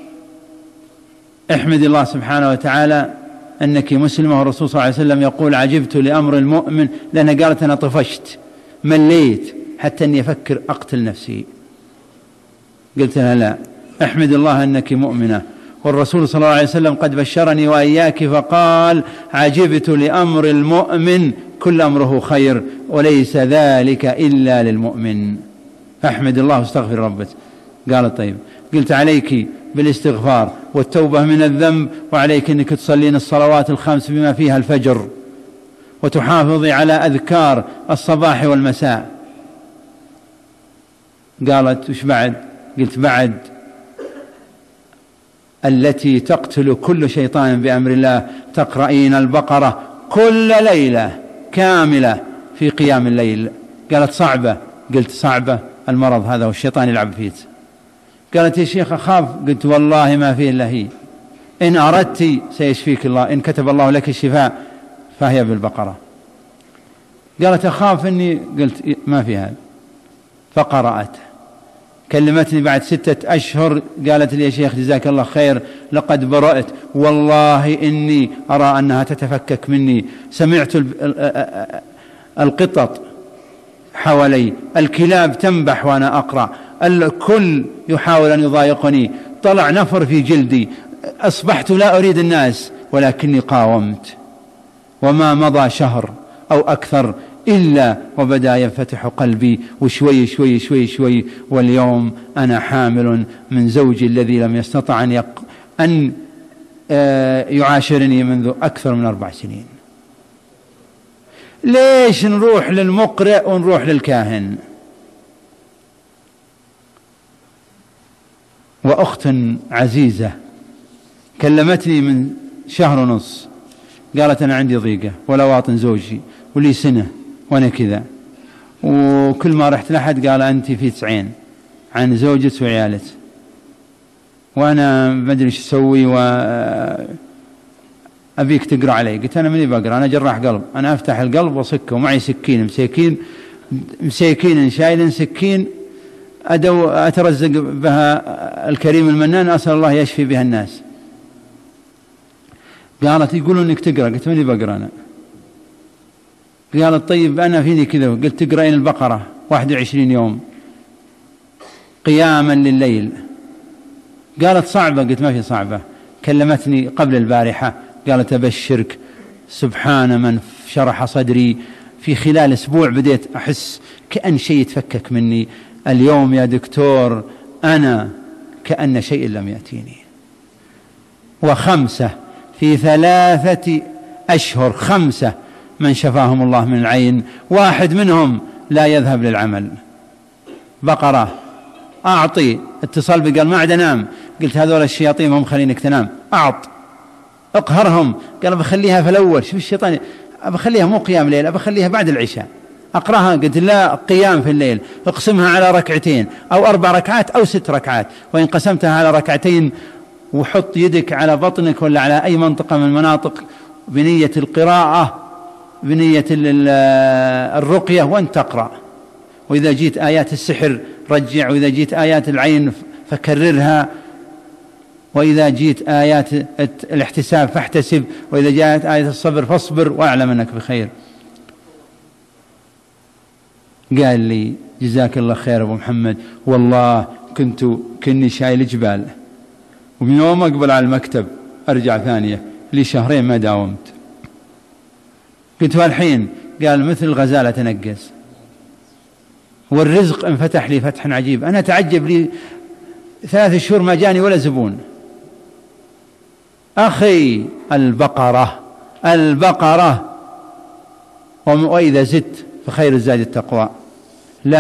[SPEAKER 1] احمد الله سبحانه وتعالى أنك مسلمة، والرسول صلى الله عليه وسلم يقول عجبت لأمر المؤمن، لأنها قالت أنا طفشت مليت حتى أني أفكر أقتل نفسي. قلت لها لا، احمد الله أنك مؤمنة، والرسول صلى الله عليه وسلم قد بشرني وإياك فقال عجبت لأمر المؤمن كل أمره خير وليس ذلك إلا للمؤمن، أحمد الله واستغفر ربك. قالت طيب. قلت عليك بالاستغفار والتوبة من الذنب، وعليك أنك تصلين الصلوات ال5 بما فيها الفجر، وتحافظي على أذكار الصباح والمساء. قالت وش بعد؟ قلت بعد التي تقتل كل شيطان بأمر الله تقرأين البقرة كل ليلة كاملة في قيام الليل. قالت صعبة. قلت صعبة المرض هذا والشيطان يلعب فيه. قالت يا شيخ أخاف. قلت والله ما فيه إلا هي، إن أردت سيشفيك الله، إن كتب الله لك الشفاء فهي بالبقرة. قالت أخاف إني، قلت ما في هذا. فقرأت. كلمتني بعد 6 أشهر قالت لي يا شيخ جزاك الله خير لقد برأت، والله إني أرى أنها تتفكك مني، سمعت القطط حوالي، الكلاب تنبح وأنا أقرأ، الكل يحاول أن يضايقني، طلع نفر في جلدي، أصبحت لا أريد الناس ولكني قاومت. وما مضى شهر أو أكثر إلا وبدأ ينفتح قلبي، وشوي شوي شوي شوي، واليوم أنا حامل من زوجي الذي لم يستطع أن يعاشرني منذ أكثر من 4 سنين. ليش نروح للمقرئ ونروح للكاهن؟ وأخت عزيزة كلمتني من 1.5 شهر، قالت أنا عندي ضيقة ولا واطن زوجي ولي سنة وأنا كذا، وكل ما رحت لحد قال أنت في 90 عن زوجك وعيالك، وأنا ما أدري إيش أسوي وأبيك تقرأ علي. قلت أنا ماني بقرأ، أنا جراح قلب، أنا أفتح القلب وأصكه، ومعي سكين مسيكين شايل سكين أترزق بها الكريم المنان، أسأل الله يشفي بها الناس. قالت يقولون إنك تقرأ. قلت ماني بقرأ أنا. قالت طيب أنا فيني كذا. قلت تقرأين البقرة 21 يوم قياما لليل. قالت صعبة. قلت ما في صعبة. كلمتني قبل البارحة قالت أبشرك سبحان من شرح صدري، في خلال أسبوع بديت أحس كأن شيء يتفكك مني. اليوم يا دكتور أنا كأن شيء لم يأتيني. 5 في 3 أشهر 5 من شفاهم الله من العين، 1 منهم لا يذهب للعمل. بقرة أعطي، اتصال بي قال ما عاد أنام. قلت هذول الشياطين هم خلينك تنام، اقهرهم. قال بخليها في الأول. شوف الشيطان، بخليها مو قيام ليل، بخليها بعد العشاء أقرأها. قلت لا، قيام في الليل، اقسمها على 2 ركعتين أو 4 ركعات أو 6 ركعات، وإن قسمتها على 2 ركعتين وحط يدك على بطنك ولا على أي منطقة من المناطق بنية القراءة، بنية الرقية، وأنت تقرأ. وإذا جيت آيات السحر رجع، وإذا جيت آيات العين فكررها، وإذا جيت آيات الاحتساب فاحتسب، وإذا جاءت آية الصبر فاصبر، وأعلم أنك بخير. قال لي جزاك الله خير أبو محمد، والله كني شايل جبال، ومن يوم أقبل على المكتب أرجع ثانية، لي 2 شهر ما داومت. قلت والحين؟ قال مثل الغزالة تنقز، والرزق انفتح لي فتح عجيب. أنا تعجب لي 3 شهور ما جاني ولا زبون. أخي البقرة، وإذا زدت فخير الزاد التقوى. لا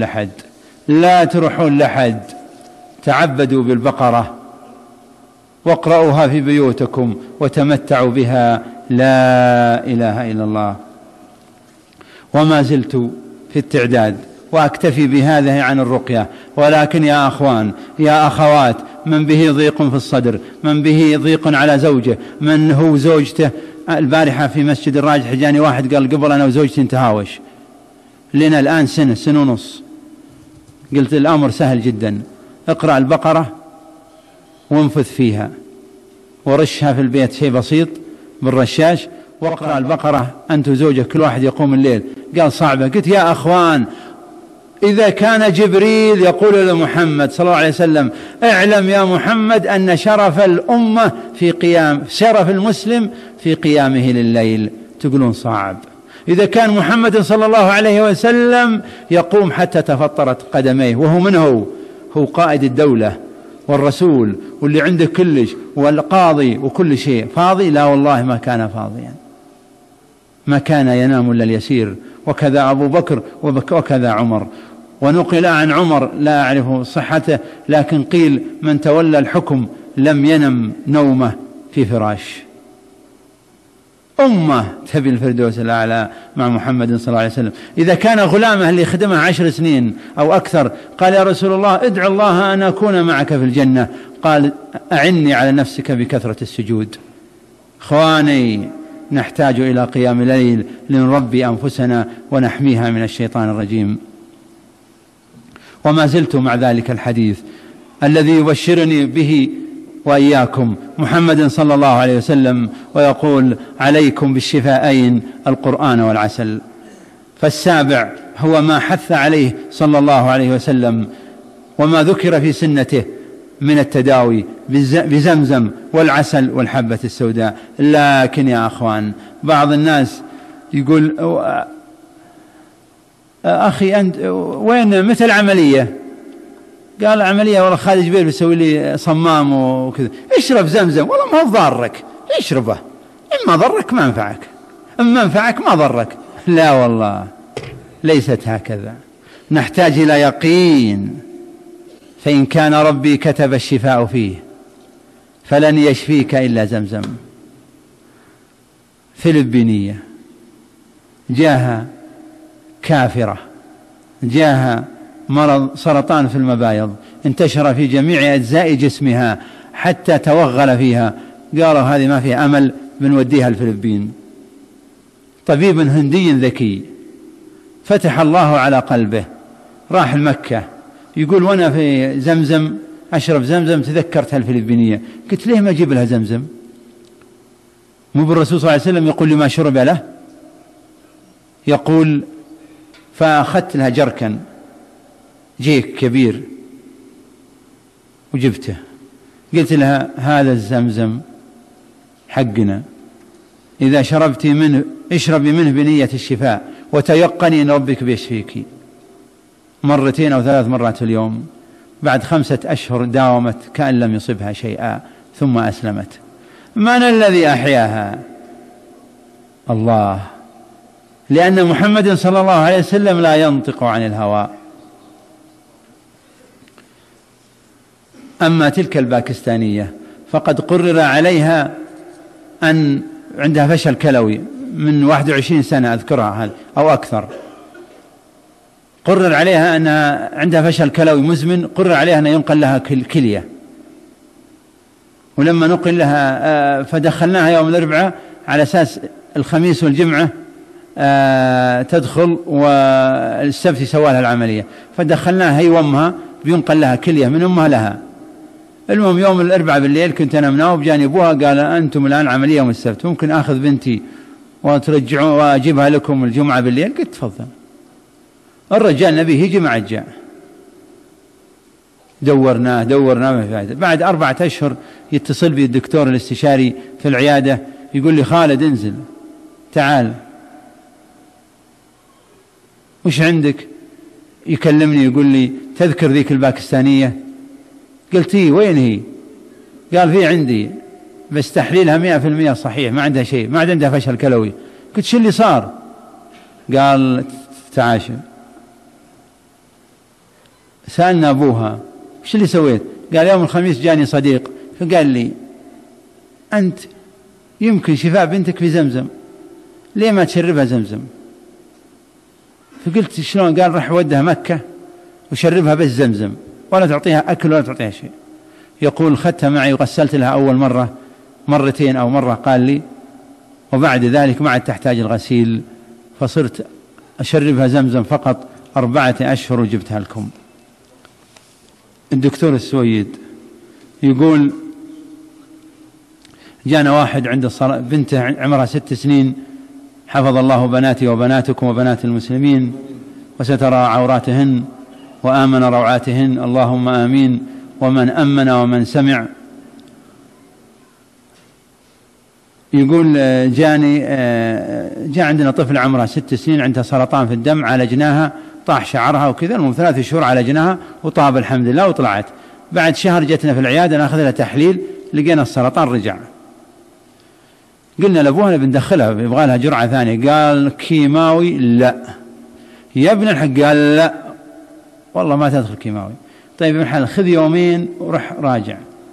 [SPEAKER 1] تروحون لحد، تعبدوا بالبقرة واقرأوها في بيوتكم وتمتعوا بها، لا إله إلا الله. وما زلت في التعداد وأكتفي بهذا عن الرقية. ولكن يا أخوان يا أخوات، من به ضيق في الصدر، من به ضيق على زوجه، من هو زوجته. البارحة في مسجد الراجح جاني واحد قال قبل أنا وزوجتي نتهاوش لنا الآن 1.5 سنة. قلت الأمر سهل جدا، اقرأ البقرة وانفث فيها ورشها في البيت شيء بسيط بالرشاش، واقرأ البقرة أنت وزوجك كل واحد يقوم الليل. قال صعبة. قلت يا أخوان، إذا كان جبريل يقول لمحمد صلى الله عليه وسلم اعلم يا محمد أن شرف الأمة شرف المسلم في قيامه لليل، تقولون صعب. إذا كان محمد صلى الله عليه وسلم يقوم حتى تفطرت قدميه، وهو منه، هو قائد الدولة والرسول واللي عنده كلش والقاضي وكل شيء، فاضي؟ لا والله ما كان فاضيا، ما كان ينام إلا اليسير. وكذا أبو بكر وكذا عمر. ونقل عن عمر لا أعرف صحته، لكن قيل من تولى الحكم لم ينم نومه في فراش. أمة تبي الفردوس الأعلى مع محمد صلى الله عليه وسلم. إذا كان غلامه اللي خدمه 10 سنين أو أكثر قال يا رسول الله ادعو الله أن أكون معك في الجنة، قال أعني على نفسك بكثرة السجود. إخواني، نحتاج إلى قيام الليل لنربي أنفسنا ونحميها من الشيطان الرجيم. وما زلت مع ذلك الحديث الذي يبشرني به وإياكم محمد صلى الله عليه وسلم، ويقول عليكم بالشفاءين القرآن والعسل. فالسابع هو ما حث عليه صلى الله عليه وسلم وما ذكر في سنته من التداوي بزمزم والعسل والحبة السوداء. لكن يا أخوان، بعض الناس يقول أخي أنت وين مثل عملية؟ قال عملية والله خالد جبير بيسوي لي صمام وكذا. اشرب زمزم والله ما هو ضارك، اشربه، إما ضرك ما انفعك، إما انفعك ما ضرك. لا والله ليست هكذا، نحتاج إلى يقين. فإن كان ربي كتب الشفاء فيه فلن يشفيك إلا زمزم. فلبينية جاها كافرة، جاها مرض سرطان في المبايض انتشر في جميع أجزاء جسمها حتى توغل فيها، قالوا هذه ما فيها أمل بنوديها الفلبين. طبيب هندي ذكي فتح الله على قلبه، راح مكة يقول وأنا في زمزم أشرب زمزم تذكرت الفلبينية، قلت ليه ما أجيب لها زمزم؟ مو بالرسول صلى الله عليه وسلم يقول لي ما شرب له؟ يقول فأخذت لها جركن جيك كبير وجبته، قلت لها هذا الزمزم حقنا، إذا شربت منه اشربي منه بنية الشفاء وتيقني أن ربك بيشفيك. 2 أو 3 مرات في اليوم. بعد 5 أشهر داومت كأن لم يصبها شيئا ثم أسلمت. من الذي أحياها؟ الله، لأن محمد صلى الله عليه وسلم لا ينطق عن الهوى. أما تلك الباكستانية فقد قرر عليها أن عندها فشل كلوي من 21 سنة أذكرها هذا أو أكثر، قرر عليها أن عندها فشل كلوي مزمن، قرر عليها أن ينقل لها كلية. ولما نقل لها فدخلناها يوم الأربعاء على أساس الخميس والجمعة تدخل والسبت يسوى لها العملية، فدخلناها هي وأمها بينقل لها كلية من أمها لها. المهم يوم الأربعاء بالليل كنت أنا مناوب، جاني أبوها قال أنتم الآن عملية يوم السبت، ممكن أخذ بنتي وترجعوا وأجيبها لكم الجمعة بالليل؟ قلت تفضل. الرجال نبي يجي مع الجاء، دورناه ما في فائدة. بعد 4 أشهر يتصل بي الدكتور الاستشاري في العيادة يقول لي خالد انزل تعال، وش عندك؟ يكلمني يقول لي تذكر ذيك الباكستانية؟ قلت ايه وين هي؟ قال في عندي بس تحليلها 100% صحيح، ما عندها شيء، ما عندها فشل كلوي. قلت شو اللي صار؟ قال تعاشى. سألنا أبوها وش اللي سويت؟ قال يوم الخميس جاني صديق فقال لي أنت يمكن شفاء بنتك في زمزم، ليه ما تشربها زمزم؟ فقلت شلون؟ قال رح ودها مكة وشربها بس زمزم، ولا تعطيها أكل ولا تعطيها شيء. يقول خدتها معي وغسلت لها أول مرة 2 أو مرة قال لي، وبعد ذلك ما عاد تحتاج الغسيل، فصرت أشربها زمزم فقط 4 أشهر وجبتها لكم. الدكتور السويد يقول جانا واحد عنده بنته عمرها 6 سنين، حفظ الله بناتي وبناتكم وبنات المسلمين وستر عوراتهن وآمن روعاتهن، اللهم آمين. ومن أمن ومن سمع. يقول جاء عندنا طفل عمرها 6 سنين عندها سرطان في الدم، عالجناها، طاح شعرها وكذا، المهم 3 شهور عالجناها وطاب الحمد لله وطلعت. بعد شهر جتنا في العيادة ناخذ لها تحليل، لقينا السرطان رجع. قلنا لأبوها بندخلها يبغى لها جرعة ثانية، قال كيماوي لا. يا ابن الحق قال لا والله ما تدخل كيماوي. طيب ابن الحلال خذ 2 يوم ورح راجع.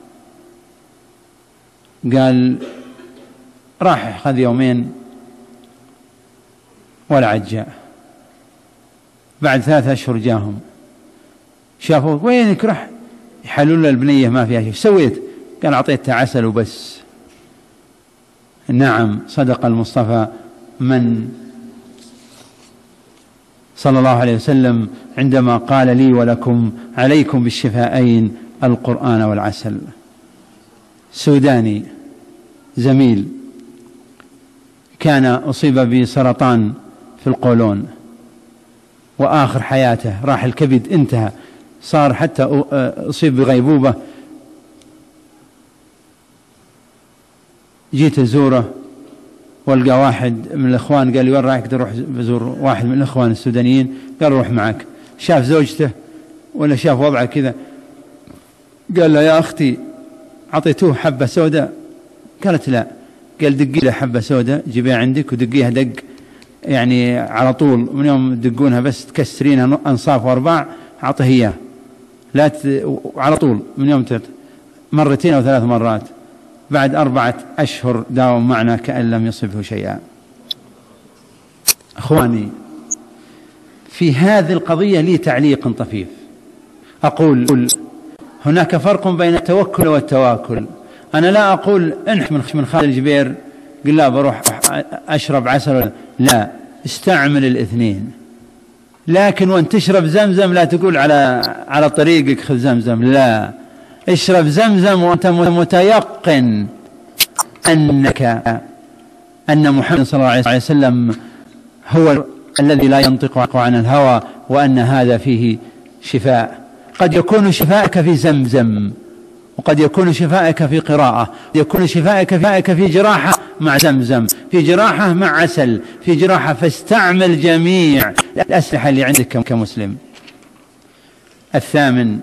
[SPEAKER 1] قال راح خذ 2 يوم ولا عاد جاء. بعد 3 أشهر جاهم شافوا وينك، رح يحلوا له البنية ما فيها شيء. سويت؟ قال أعطيتها عسل وبس. نعم صدق المصطفى من صلى الله عليه وسلم عندما قال لي ولكم عليكم بالشفاءين القرآن والعسل. سوداني زميل كان أصيب بسرطان في القولون وآخر حياته، راح الكبد انتهى، صار حتى أصيب بغيبوبة. جيت أزوره والقى واحد من الإخوان قال لي وين رايح؟ روح بزور واحد من الإخوان السودانيين. قال روح معك. شاف زوجته ولا شاف وضعه كذا، قال له يا أختي أعطيتوه حبة سوداء؟ قالت لا. قال دقي له حبة سوداء جيبيها عندك ودقيها دق يعني على طول، من يوم تدقونها بس تكسرينها أنصاف وأرباع أعطيه إياه، لا على طول من يوم مرتين أو 3 مرات. بعد 4 أشهر داوم معنا كأن لم يصبه شيئا. أخواني، في هذه القضية لي تعليق طفيف. أقول هناك فرق بين التوكل والتواكل. أنا لا أقول انح من خالد الجبير قل لا بروح أشرب عسل، لا، استعمل الاثنين. لكن وأن تشرب زمزم لا تقول على طريقك خذ زمزم، لا، اشرب زمزم وأنت متيقن أن محمد صلى الله عليه وسلم هو الذي لا ينطق عن الهوى، وأن هذا فيه شفاء. قد يكون شفاءك في زمزم، وقد يكون شفاءك في قراءة، قد يكون شفاءك في جراحة مع زمزم، في جراحة مع عسل، في جراحة. فاستعمل جميع الأسلحة اللي عندك كمسلم. 8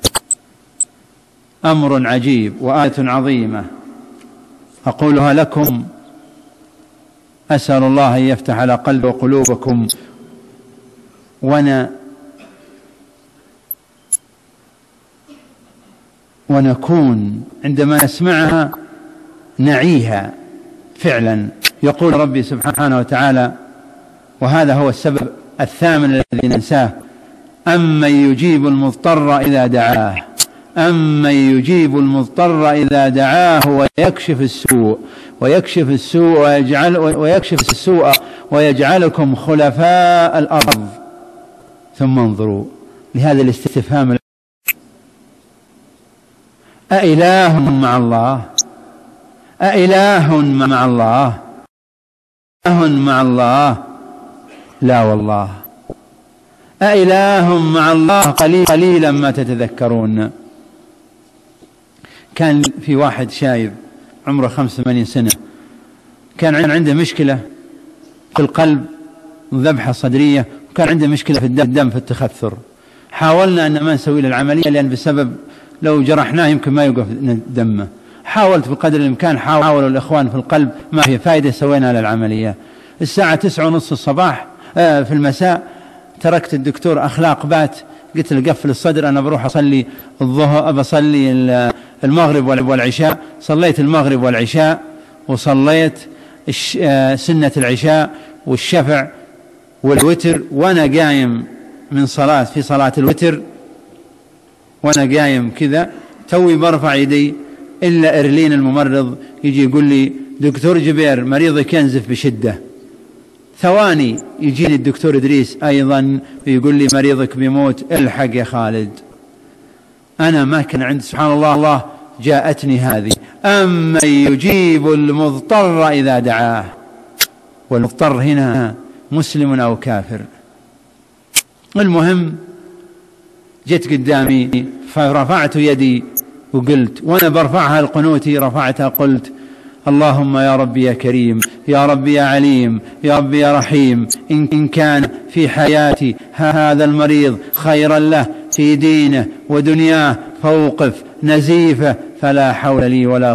[SPEAKER 1] أمر عجيب وآية عظيمة أقولها لكم، أسأل الله أن يفتح على قلب وقلوبكم ونكون عندما نسمعها نعيها فعلا. يقول ربي سبحانه وتعالى، وهذا هو السبب 8 الذي ننساه: أمن يجيب المضطر إذا دعاه، أمن يجيب المضطر إذا دعاه ويكشف السوء ويجعلكم خلفاء الأرض. ثم انظروا لهذا الاستفهام: أإله مع الله؟ أإله مع الله؟ أإله مع الله؟ لا والله. أإله مع الله؟ قليلا ما تتذكرون. كان في واحد شايب عمره 85 سنة، كان عنده مشكلة في القلب، ذبحة صدرية، وكان عنده مشكلة في الدم، في التخثر. حاولنا أن ما نسوي له العملية، لأن بسبب لو جرحناه يمكن ما يوقف دمه. حاولت بقدر الإمكان، حاولوا الإخوان في القلب، ما في فائدة، سوينا له العملية. الساعة 9:30 الصباح في المساء تركت الدكتور أخلاق بات، قلت له قفل الصدر، أنا بروح أصلي الظهر، بصلي المغرب والعشاء. صليت المغرب والعشاء، وصليت سنة العشاء والشفع والوتر، وأنا قايم من في صلاة الوتر، وأنا قايم كذا توي برفع يدي، إلا إرلين الممرض يجي يقول لي: دكتور جبير مريضك ينزف بشدة. ثواني يجيني الدكتور إدريس أيضا ويقول لي: مريضك بيموت، الحق يا خالد. أنا ما كان عندي، سبحان الله جاءتني هذه: أمن يجيب المضطر إذا دعاه. والمضطر هنا مسلم أو كافر. المهم جيت قدامي فرفعت يدي وقلت، وأنا برفعها القنوتي رفعتها قلت: اللهم يا ربي يا كريم، يا ربي يا عليم، يا ربي يا رحيم، إن كان في حياتي هذا المريض خيرا له في دينه ودنياه فوقف نزيفه، فلا حول لي ولا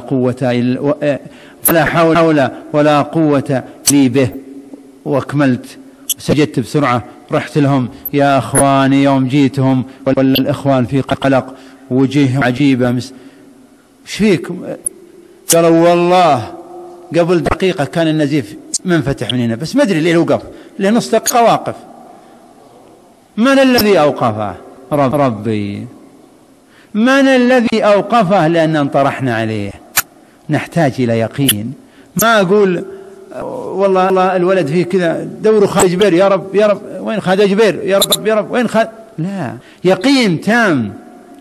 [SPEAKER 1] قوة لي به. وأكملت، سجدت بسرعة، رحت لهم: يا أخواني، يوم جيتهم والإخوان في قلق، وجيههم عجيبة، وش فيكم؟ قالوا: والله قبل دقيقة كان النزيف منفتح من هنا، بس ما أدري ليه وقف، لنص دقيقة واقف. من الذي أوقفه؟ ربي. من الذي أوقفه؟ لأن انطرحنا عليه. نحتاج إلى يقين. ما أقول والله الولد فيه كذا، دوروا خالد جبير، يا رب يا رب، وين خالد جبير، يا رب وين خالد؟ لا، يقين تام،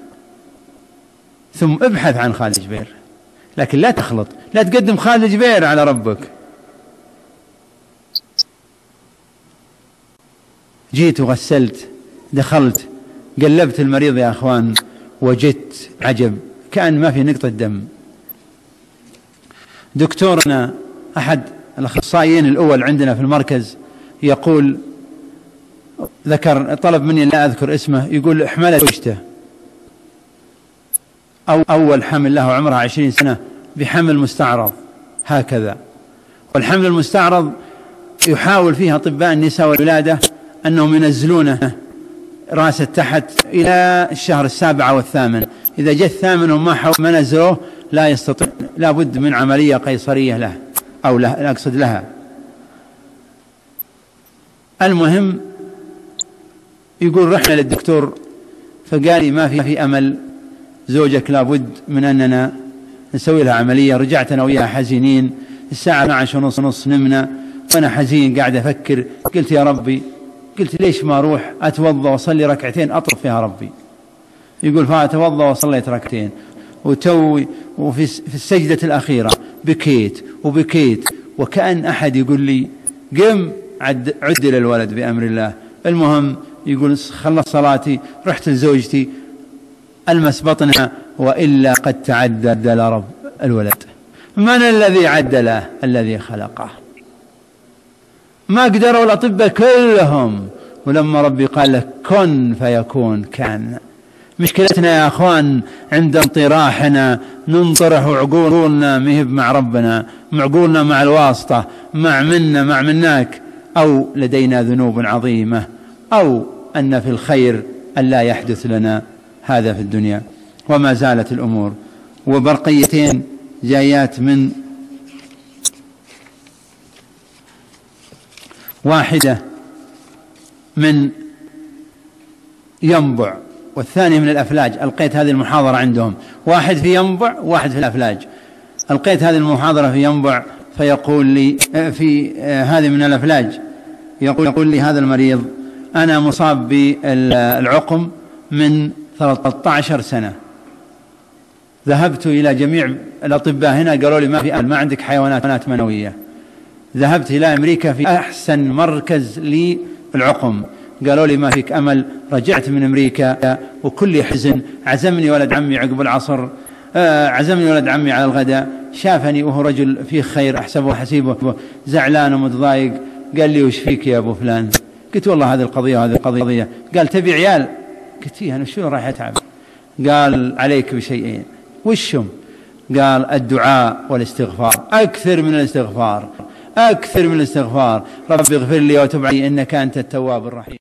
[SPEAKER 1] ثم ابحث عن خالد جبير. لكن لا تخلط، لا تقدم خالد جبير على ربك. جيت وغسلت، دخلت قلبت المريض يا أخوان، وجدت عجب، كأن ما في نقطة دم. دكتورنا أحد الأخصائيين الأول عندنا في المركز يقول، طلب مني لا أذكر اسمه، يقول: احملت زوجته أو أول حمل له عمرها 20 سنة بحمل مستعرض هكذا. والحمل المستعرض يحاول فيها أطباء النساء والولادة أنهم ينزلونه راسه تحت إلى الشهر 7 أو 8. إذا جاء 8 وما نزلوه لا يستطيع، لا بد من عملية قيصرية له أو لا أقصد لها. المهم يقول رحنا للدكتور فقال لي ما في أمل، زوجك لابد من أننا نسوي لها عملية. رجعت أنا وياها حزينين، الساعة 12:30 نمنا وأنا حزين قاعد أفكر. قلت يا ربي، قلت ليش ما أروح أتوضأ وأصلي ركعتين أطلب فيها ربي. يقول فأتوضأ وصليت ركعتين وفي السجدة الأخيرة بكيت وبكيت، وكأن أحد يقول لي قم عدل الولد بأمر الله. المهم يقول خلص صلاتي، رحت لزوجتي ألمس بطنها وإلا قد تعدل رب الولد. من الذي عدله؟ الذي خلقه. ما قدروا الأطباء كلهم، ولما ربي قال لك كن فيكون كان. مشكلتنا يا أخوان عند انطراحنا ننطرح عقولنا مهب مع ربنا، معقولنا مع الواسطة، مع منا مع مناك، أو لدينا ذنوب عظيمة، أو أن في الخير أن لا يحدث لنا هذا في الدنيا. وما زالت الأمور. وبرقيتين جايات من واحدة من ينبع والثانية من الأفلاج. ألقيت هذه المحاضرة عندهم، واحد في ينبع وواحد في الأفلاج. ألقيت هذه المحاضرة في ينبع فيقول لي في هذه من الأفلاج يقول لي هذا المريض أنا مصاب بالعقم من 13 سنة. ذهبت إلى جميع الأطباء هنا قالوا لي ما في أمل، ما عندك حيوانات منوية. ذهبت إلى أمريكا في أحسن مركز للعقم، قالوا لي ما فيك أمل. رجعت من أمريكا وكل حزن. عزمني ولد عمي عقب العصر، عزمني ولد عمي على الغداء، شافني وهو رجل فيه خير أحسبه حسيبه، زعلان ومتضايق. قال لي وش فيك يا أبو فلان؟ قلت والله هذه القضية وهذه القضية. قال تبي عيال؟ قلت أنا شو راح أتعب؟ قال عليك بشيئين. وشهم؟ قال الدعاء والاستغفار، أكثر من الاستغفار، أكثر من الاستغفار. رب اغفر لي وتب علي إنك أنت التواب الرحيم.